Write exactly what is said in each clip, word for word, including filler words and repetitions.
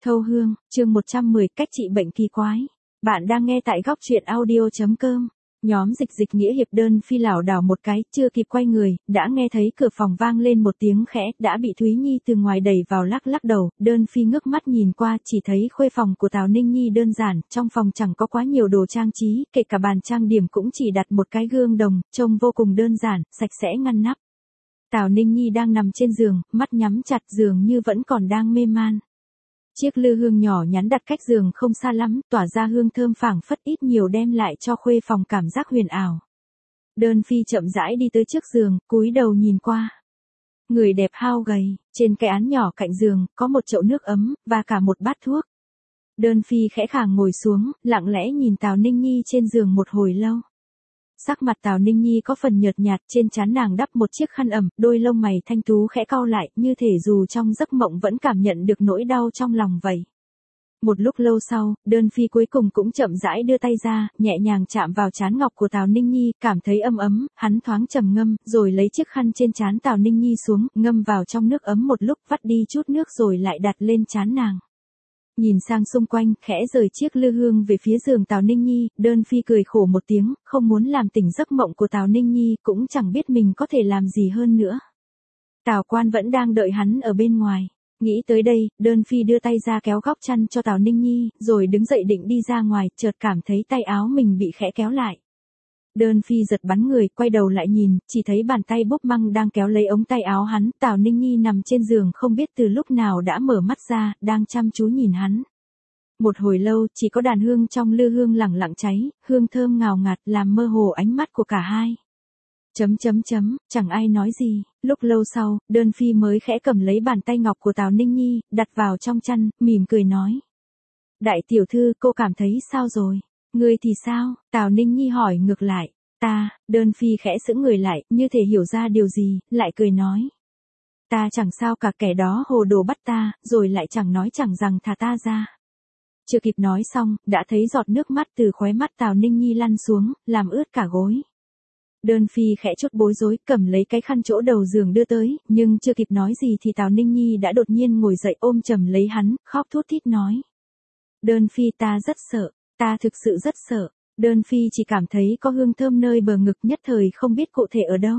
Thâu hương, chương một trăm mười cách trị bệnh kỳ quái. Bạn đang nghe tại góc truyện audio chấm com. Nhóm dịch dịch nghĩa hiệp đơn phi lảo đảo một cái, chưa kịp quay người, đã nghe thấy cửa phòng vang lên một tiếng khẽ, đã bị Thúy Nhi từ ngoài đẩy vào lắc lắc đầu, đơn phi ngước mắt nhìn qua, chỉ thấy khuê phòng của Tào Ninh Nhi đơn giản, trong phòng chẳng có quá nhiều đồ trang trí, kể cả bàn trang điểm cũng chỉ đặt một cái gương đồng, trông vô cùng đơn giản, sạch sẽ ngăn nắp. Tào Ninh Nhi đang nằm trên giường, mắt nhắm chặt dường như vẫn còn đang mê man. Chiếc lư hương nhỏ nhắn đặt cách giường không xa lắm, tỏa ra hương thơm phảng phất ít nhiều đem lại cho khuê phòng cảm giác huyền ảo. Đơn phi chậm rãi đi tới trước giường, cúi đầu nhìn qua. Người đẹp hao gầy, trên cái án nhỏ cạnh giường, có một chậu nước ấm, và cả một bát thuốc. Đơn phi khẽ khàng ngồi xuống, lặng lẽ nhìn Tào Ninh Nhi trên giường một hồi lâu. Sắc mặt Tào Ninh Nhi có phần nhợt nhạt, trên trán nàng đắp một chiếc khăn ẩm, đôi lông mày thanh tú khẽ cau lại, như thể dù trong giấc mộng vẫn cảm nhận được nỗi đau trong lòng vậy. Một lúc lâu sau, đơn phi cuối cùng cũng chậm rãi đưa tay ra, nhẹ nhàng chạm vào trán ngọc của Tào Ninh Nhi, cảm thấy ấm ấm, hắn thoáng trầm ngâm, rồi lấy chiếc khăn trên trán Tào Ninh Nhi xuống, ngâm vào trong nước ấm một lúc, vắt đi chút nước rồi lại đặt lên trán nàng. Nhìn sang xung quanh, khẽ rời chiếc lư hương về phía giường Tào Ninh Nhi, đơn phi cười khổ một tiếng, không muốn làm tỉnh giấc mộng của Tào Ninh Nhi, cũng chẳng biết mình có thể làm gì hơn nữa. Tào Quan vẫn đang đợi hắn ở bên ngoài. Nghĩ tới đây, đơn phi đưa tay ra kéo góc chăn cho Tào Ninh Nhi, rồi đứng dậy định đi ra ngoài, chợt cảm thấy tay áo mình bị khẽ kéo lại. Đơn phi giật bắn người, quay đầu lại nhìn, chỉ thấy bàn tay búp măng đang kéo lấy ống tay áo hắn, Tào Ninh Nhi nằm trên giường không biết từ lúc nào đã mở mắt ra, đang chăm chú nhìn hắn. Một hồi lâu, chỉ có đàn hương trong lư hương lẳng lặng cháy, hương thơm ngào ngạt làm mơ hồ ánh mắt của cả hai. Chấm chấm chấm, chẳng ai nói gì, lúc lâu sau, đơn phi mới khẽ cầm lấy bàn tay ngọc của Tào Ninh Nhi, đặt vào trong chăn, mỉm cười nói. Đại tiểu thư, cô cảm thấy sao rồi? Ngươi thì sao? Tào Ninh Nhi hỏi ngược lại. Ta, đơn phi khẽ sững người lại, như thể hiểu ra điều gì, lại cười nói. Ta chẳng sao cả, kẻ đó hồ đồ bắt ta, rồi lại chẳng nói chẳng rằng thả ta ra. Chưa kịp nói xong, đã thấy giọt nước mắt từ khóe mắt Tào Ninh Nhi lăn xuống, làm ướt cả gối. Đơn phi khẽ chút bối rối, cầm lấy cái khăn chỗ đầu giường đưa tới, nhưng chưa kịp nói gì thì Tào Ninh Nhi đã đột nhiên ngồi dậy ôm chầm lấy hắn, khóc thút thít nói. Đơn phi, ta rất sợ. Ta thực sự rất sợ. Đơn phi chỉ cảm thấy có hương thơm nơi bờ ngực, nhất thời không biết cụ thể ở đâu.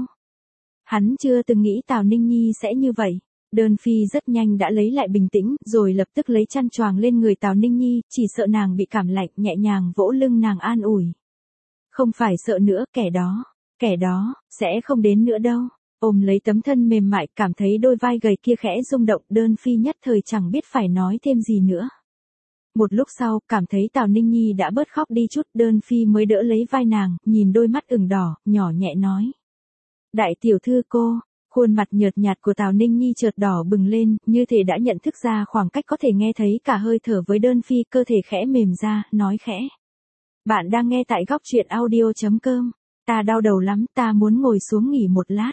Hắn chưa từng nghĩ Tào Ninh Nhi sẽ như vậy. Đơn phi rất nhanh đã lấy lại bình tĩnh, rồi lập tức lấy chăn choàng lên người Tào Ninh Nhi, chỉ sợ nàng bị cảm lạnh, nhẹ nhàng vỗ lưng nàng an ủi. Không phải sợ nữa, kẻ đó, kẻ đó, sẽ không đến nữa đâu. Ôm lấy tấm thân mềm mại, cảm thấy đôi vai gầy kia khẽ rung động, đơn phi nhất thời chẳng biết phải nói thêm gì nữa. Một lúc sau, cảm thấy Tào Ninh Nhi đã bớt khóc đi chút, đơn phi mới đỡ lấy vai nàng, nhìn đôi mắt ửng đỏ, nhỏ nhẹ nói. Đại tiểu thư cô, khuôn mặt nhợt nhạt của Tào Ninh Nhi chợt đỏ bừng lên, như thể đã nhận thức ra khoảng cách có thể nghe thấy cả hơi thở với đơn phi, cơ thể khẽ mềm ra, nói khẽ. Bạn đang nghe tại góc truyện audio chấm com. Ta đau đầu lắm, ta muốn ngồi xuống nghỉ một lát.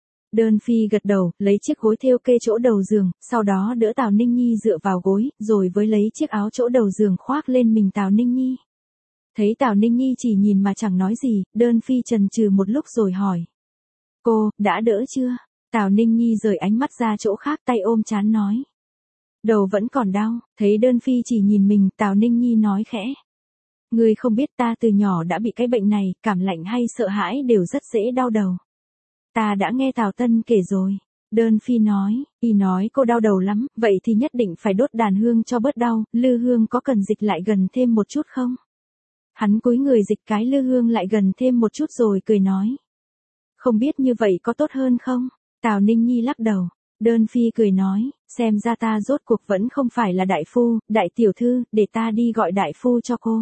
Đơn phi gật đầu, lấy chiếc gối thêu kê chỗ đầu giường, sau đó đỡ Tào Ninh Nhi dựa vào gối, rồi với lấy chiếc áo chỗ đầu giường khoác lên mình Tào Ninh Nhi. Thấy Tào Ninh Nhi chỉ nhìn mà chẳng nói gì, đơn phi chần chừ một lúc rồi hỏi. Cô, đã đỡ chưa? Tào Ninh Nhi rời ánh mắt ra chỗ khác, tay ôm trán nói. Đầu vẫn còn đau, thấy đơn phi chỉ nhìn mình, Tào Ninh Nhi nói khẽ. Ngươi không biết ta từ nhỏ đã bị cái bệnh này, cảm lạnh hay sợ hãi đều rất dễ đau đầu. Ta đã nghe Tào Tân kể rồi. Đơn phi nói, y nói cô đau đầu lắm, vậy thì nhất định phải đốt đàn hương cho bớt đau, lư hương có cần dịch lại gần thêm một chút không? Hắn cúi người dịch cái lư hương lại gần thêm một chút rồi cười nói. Không biết như vậy có tốt hơn không? Tào Ninh Nhi lắc đầu. Đơn phi cười nói, xem ra ta rốt cuộc vẫn không phải là đại phu, đại tiểu thư, để ta đi gọi đại phu cho cô.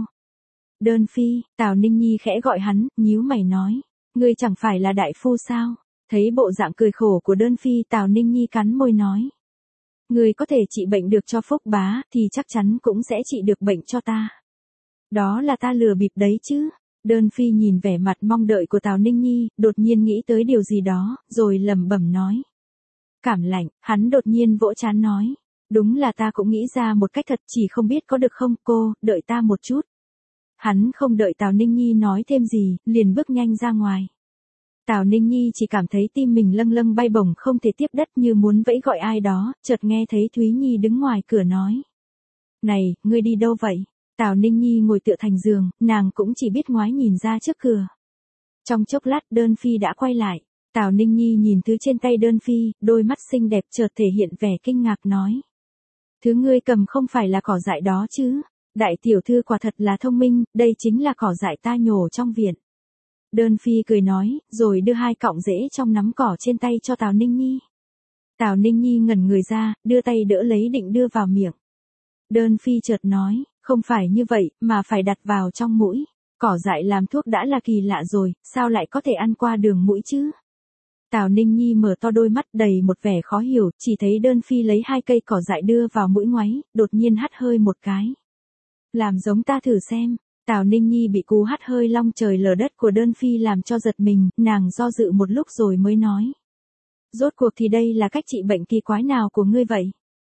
Đơn phi, Tào Ninh Nhi khẽ gọi hắn, nhíu mày nói. Ngươi chẳng phải là đại phu sao? Thấy bộ dạng cười khổ của đơn phi, Tào Ninh Nhi cắn môi nói. Ngươi có thể trị bệnh được cho Phúc bá, thì chắc chắn cũng sẽ trị được bệnh cho ta. Đó là ta lừa bịp đấy chứ. Đơn phi nhìn vẻ mặt mong đợi của Tào Ninh Nhi, đột nhiên nghĩ tới điều gì đó, rồi lẩm bẩm nói. Cảm lạnh, hắn đột nhiên vỗ trán nói. Đúng là ta cũng nghĩ ra một cách thật, chỉ không biết có được không cô, đợi ta một chút. Hắn không đợi Tào Ninh Nhi nói thêm gì, liền bước nhanh ra ngoài. Tào Ninh Nhi chỉ cảm thấy tim mình lâng lâng bay bổng không thể tiếp đất, như muốn vẫy gọi ai đó, chợt nghe thấy Thúy Nhi đứng ngoài cửa nói. Này, ngươi đi đâu vậy? Tào Ninh Nhi ngồi tựa thành giường, nàng cũng chỉ biết ngoái nhìn ra trước cửa. Trong chốc lát Đơn Phi đã quay lại. Tào Ninh Nhi nhìn thứ trên tay Đơn Phi, đôi mắt xinh đẹp chợt thể hiện vẻ kinh ngạc nói. Thứ ngươi cầm không phải là cỏ dại đó chứ? Đại tiểu thư quả thật là thông minh, đây chính là cỏ dại ta nhổ trong viện. Đơn Phi cười nói, rồi đưa hai cọng rễ trong nắm cỏ trên tay cho Tào Ninh Nhi. Tào Ninh Nhi ngẩn người ra, đưa tay đỡ lấy định đưa vào miệng. Đơn Phi chợt nói, không phải như vậy, mà phải đặt vào trong mũi. Cỏ dại làm thuốc đã là kỳ lạ rồi, sao lại có thể ăn qua đường mũi chứ? Tào Ninh Nhi mở to đôi mắt đầy một vẻ khó hiểu, chỉ thấy Đơn Phi lấy hai cây cỏ dại đưa vào mũi ngoáy, đột nhiên hắt hơi một cái. Làm giống ta thử xem. Tào Ninh Nhi bị cú hắt hơi long trời lở đất của Đơn Phi làm cho giật mình, nàng do dự một lúc rồi mới nói. Rốt cuộc thì đây là cách trị bệnh kỳ quái nào của ngươi vậy?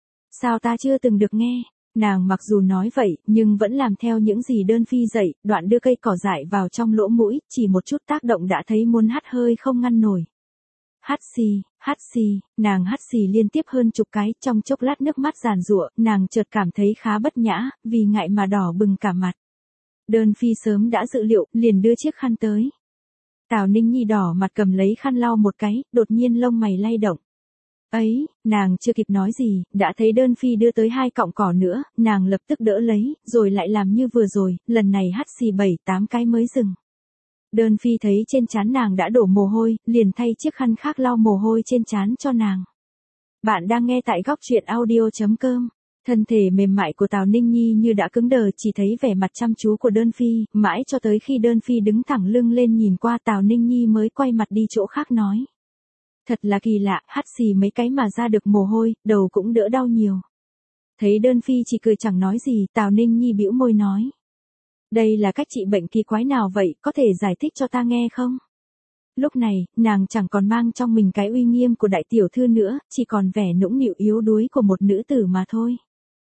Sao ta chưa từng được nghe? Nàng mặc dù nói vậy, nhưng vẫn làm theo những gì Đơn Phi dạy, đoạn đưa cây cỏ dại vào trong lỗ mũi, chỉ một chút tác động đã thấy muốn hắt hơi không ngăn nổi. Hắt xì, hắt xì, nàng hắt xì liên tiếp hơn chục cái, trong chốc lát nước mắt giàn giụa, nàng chợt cảm thấy khá bất nhã, vì ngại mà đỏ bừng cả mặt. Đơn Phi sớm đã dự liệu, liền đưa chiếc khăn tới. Tào Ninh Nhi đỏ mặt cầm lấy khăn lau một cái, đột nhiên lông mày lay động. Ấy, nàng chưa kịp nói gì, đã thấy Đơn Phi đưa tới hai cọng cỏ nữa, nàng lập tức đỡ lấy, rồi lại làm như vừa rồi, lần này hắt xì bảy tám cái mới dừng. Đơn Phi thấy trên trán nàng đã đổ mồ hôi, liền thay chiếc khăn khác lau mồ hôi trên trán cho nàng. Bạn đang nghe tại góc truyện audio chấm com. Thân thể mềm mại của Tào Ninh Nhi như đã cứng đờ, chỉ thấy vẻ mặt chăm chú của Đơn Phi, mãi cho tới khi Đơn Phi đứng thẳng lưng lên nhìn qua Tào Ninh Nhi mới quay mặt đi chỗ khác nói. Thật là kỳ lạ, hắt xì mấy cái mà ra được mồ hôi, đầu cũng đỡ đau nhiều. Thấy Đơn Phi chỉ cười chẳng nói gì, Tào Ninh Nhi bĩu môi nói. Đây là cách trị bệnh kỳ quái nào vậy, có thể giải thích cho ta nghe không? Lúc này, nàng chẳng còn mang trong mình cái uy nghiêm của đại tiểu thư nữa, chỉ còn vẻ nũng nịu yếu đuối của một nữ tử mà thôi.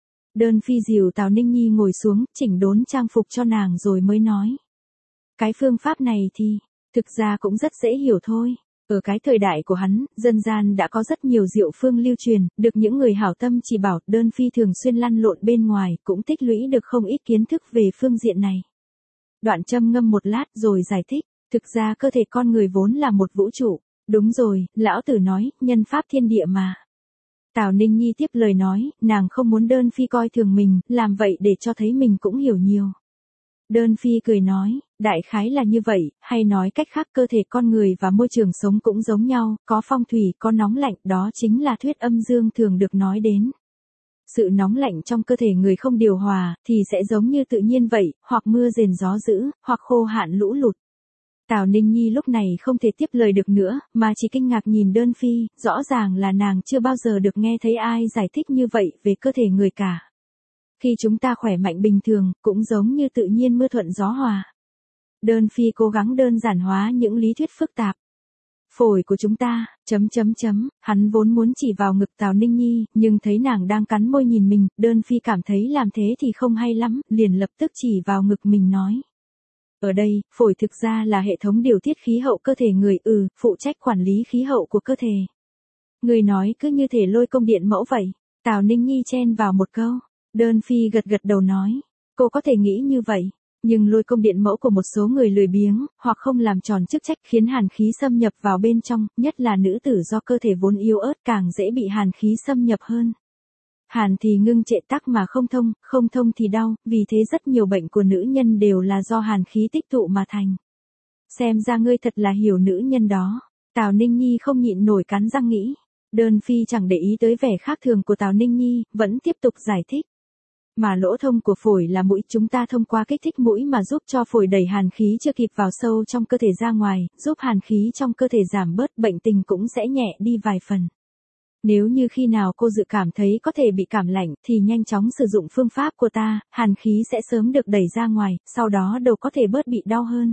Đơn Phi dìu Tào Ninh Nhi ngồi xuống, chỉnh đốn trang phục cho nàng rồi mới nói. Cái phương pháp này thì, thực ra cũng rất dễ hiểu thôi. Ở cái thời đại của hắn, dân gian đã có rất nhiều diệu phương lưu truyền, được những người hảo tâm chỉ bảo. Đơn Phi thường xuyên lăn lộn bên ngoài, cũng tích lũy được không ít kiến thức về phương diện này. Đoạn châm ngâm một lát rồi giải thích, thực ra cơ thể con người vốn là một vũ trụ. Đúng rồi, lão tử nói, nhân pháp thiên địa mà. Tào Ninh Nhi tiếp lời nói, nàng không muốn Đơn Phi coi thường mình, làm vậy để cho thấy mình cũng hiểu nhiều. Đơn Phi cười nói, đại khái là như vậy, hay nói cách khác cơ thể con người và môi trường sống cũng giống nhau, có phong thủy, có nóng lạnh, đó chính là thuyết âm dương thường được nói đến. Sự nóng lạnh trong cơ thể người không điều hòa, thì sẽ giống như tự nhiên vậy, hoặc mưa rền gió dữ, hoặc khô hạn lũ lụt. Tào Ninh Nhi lúc này không thể tiếp lời được nữa, mà chỉ kinh ngạc nhìn Đơn Phi, rõ ràng là nàng chưa bao giờ được nghe thấy ai giải thích như vậy về cơ thể người cả. Khi chúng ta khỏe mạnh bình thường, cũng giống như tự nhiên mưa thuận gió hòa. Đơn Phi cố gắng đơn giản hóa những lý thuyết phức tạp. Phổi của chúng ta, chấm chấm chấm, hắn vốn muốn chỉ vào ngực Tào Ninh Nhi, nhưng thấy nàng đang cắn môi nhìn mình, Đơn Phi cảm thấy làm thế thì không hay lắm, liền lập tức chỉ vào ngực mình nói. Ở đây, phổi thực ra là hệ thống điều tiết khí hậu cơ thể người, ừ, phụ trách quản lý khí hậu của cơ thể. Người nói cứ như thể lôi công điện mẫu vậy. Tào Ninh Nhi chen vào một câu. Đơn Phi gật gật đầu nói. Cô có thể nghĩ như vậy. Nhưng lôi công điện mẫu của một số người lười biếng, hoặc không làm tròn chức trách khiến hàn khí xâm nhập vào bên trong, nhất là nữ tử do cơ thể vốn yếu ớt càng dễ bị hàn khí xâm nhập hơn. Hàn thì ngưng trệ tắc mà không thông, không thông thì đau, vì thế rất nhiều bệnh của nữ nhân đều là do hàn khí tích tụ mà thành. Xem ra ngươi thật là hiểu nữ nhân đó. Tào Ninh Nhi không nhịn nổi cắn răng nghĩ. Đơn Phi chẳng để ý tới vẻ khác thường của Tào Ninh Nhi, vẫn tiếp tục giải thích. Mà lỗ thông của phổi là mũi, chúng ta thông qua kích thích mũi mà giúp cho phổi đẩy hàn khí chưa kịp vào sâu trong cơ thể ra ngoài, giúp hàn khí trong cơ thể giảm bớt, bệnh tình cũng sẽ nhẹ đi vài phần. Nếu như khi nào cô dự cảm thấy có thể bị cảm lạnh, thì nhanh chóng sử dụng phương pháp của ta, hàn khí sẽ sớm được đẩy ra ngoài, sau đó đầu có thể bớt bị đau hơn.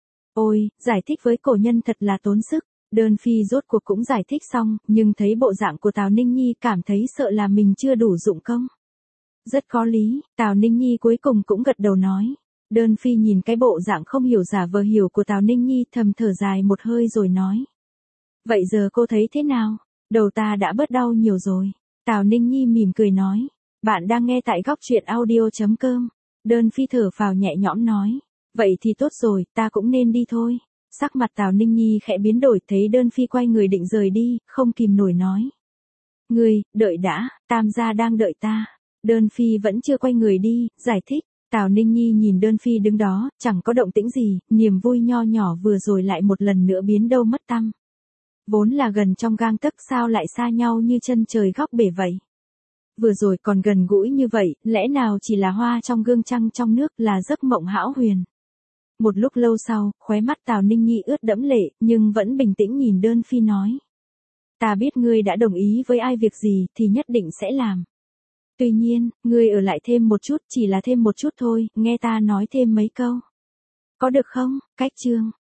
Ôi, giải thích với cổ nhân thật là tốn sức. Đơn Phi rốt cuộc cũng giải thích xong, nhưng thấy bộ dạng của Tào Ninh Nhi cảm thấy sợ là mình chưa đủ dụng công. Rất có lý, Tào Ninh Nhi cuối cùng cũng gật đầu nói. Đơn Phi nhìn cái bộ dạng không hiểu giả vờ hiểu của Tào Ninh Nhi, thầm thở dài một hơi rồi nói. Vậy giờ cô thấy thế nào? Đầu ta đã bớt đau nhiều rồi. Tào Ninh Nhi mỉm cười nói. Bạn đang nghe tại góc chuyện audio chấm com. Đơn Phi thở phào nhẹ nhõm nói. Vậy thì tốt rồi, ta cũng nên đi thôi. Sắc mặt Tào Ninh Nhi khẽ biến đổi, thấy Đơn Phi quay người định rời đi, không kìm nổi nói. Ngươi, đợi đã, Tam gia đang đợi ta. Đơn Phi vẫn chưa quay người đi, giải thích. Tào Ninh Nhi nhìn Đơn Phi đứng đó, chẳng có động tĩnh gì, niềm vui nho nhỏ vừa rồi lại một lần nữa biến đâu mất tăm. Vốn là gần trong gang tấc sao lại xa nhau như chân trời góc bể vậy. Vừa rồi còn gần gũi như vậy, lẽ nào chỉ là hoa trong gương trăng trong nước, là giấc mộng hão huyền. Một lúc lâu sau, khóe mắt Tào Ninh Nhi ướt đẫm lệ, nhưng vẫn bình tĩnh nhìn Đơn Phi nói. Ta biết ngươi đã đồng ý với ai việc gì, thì nhất định sẽ làm. Tuy nhiên, ngươi ở lại thêm một chút, chỉ là thêm một chút thôi, nghe ta nói thêm mấy câu. Có được không? Cách chương.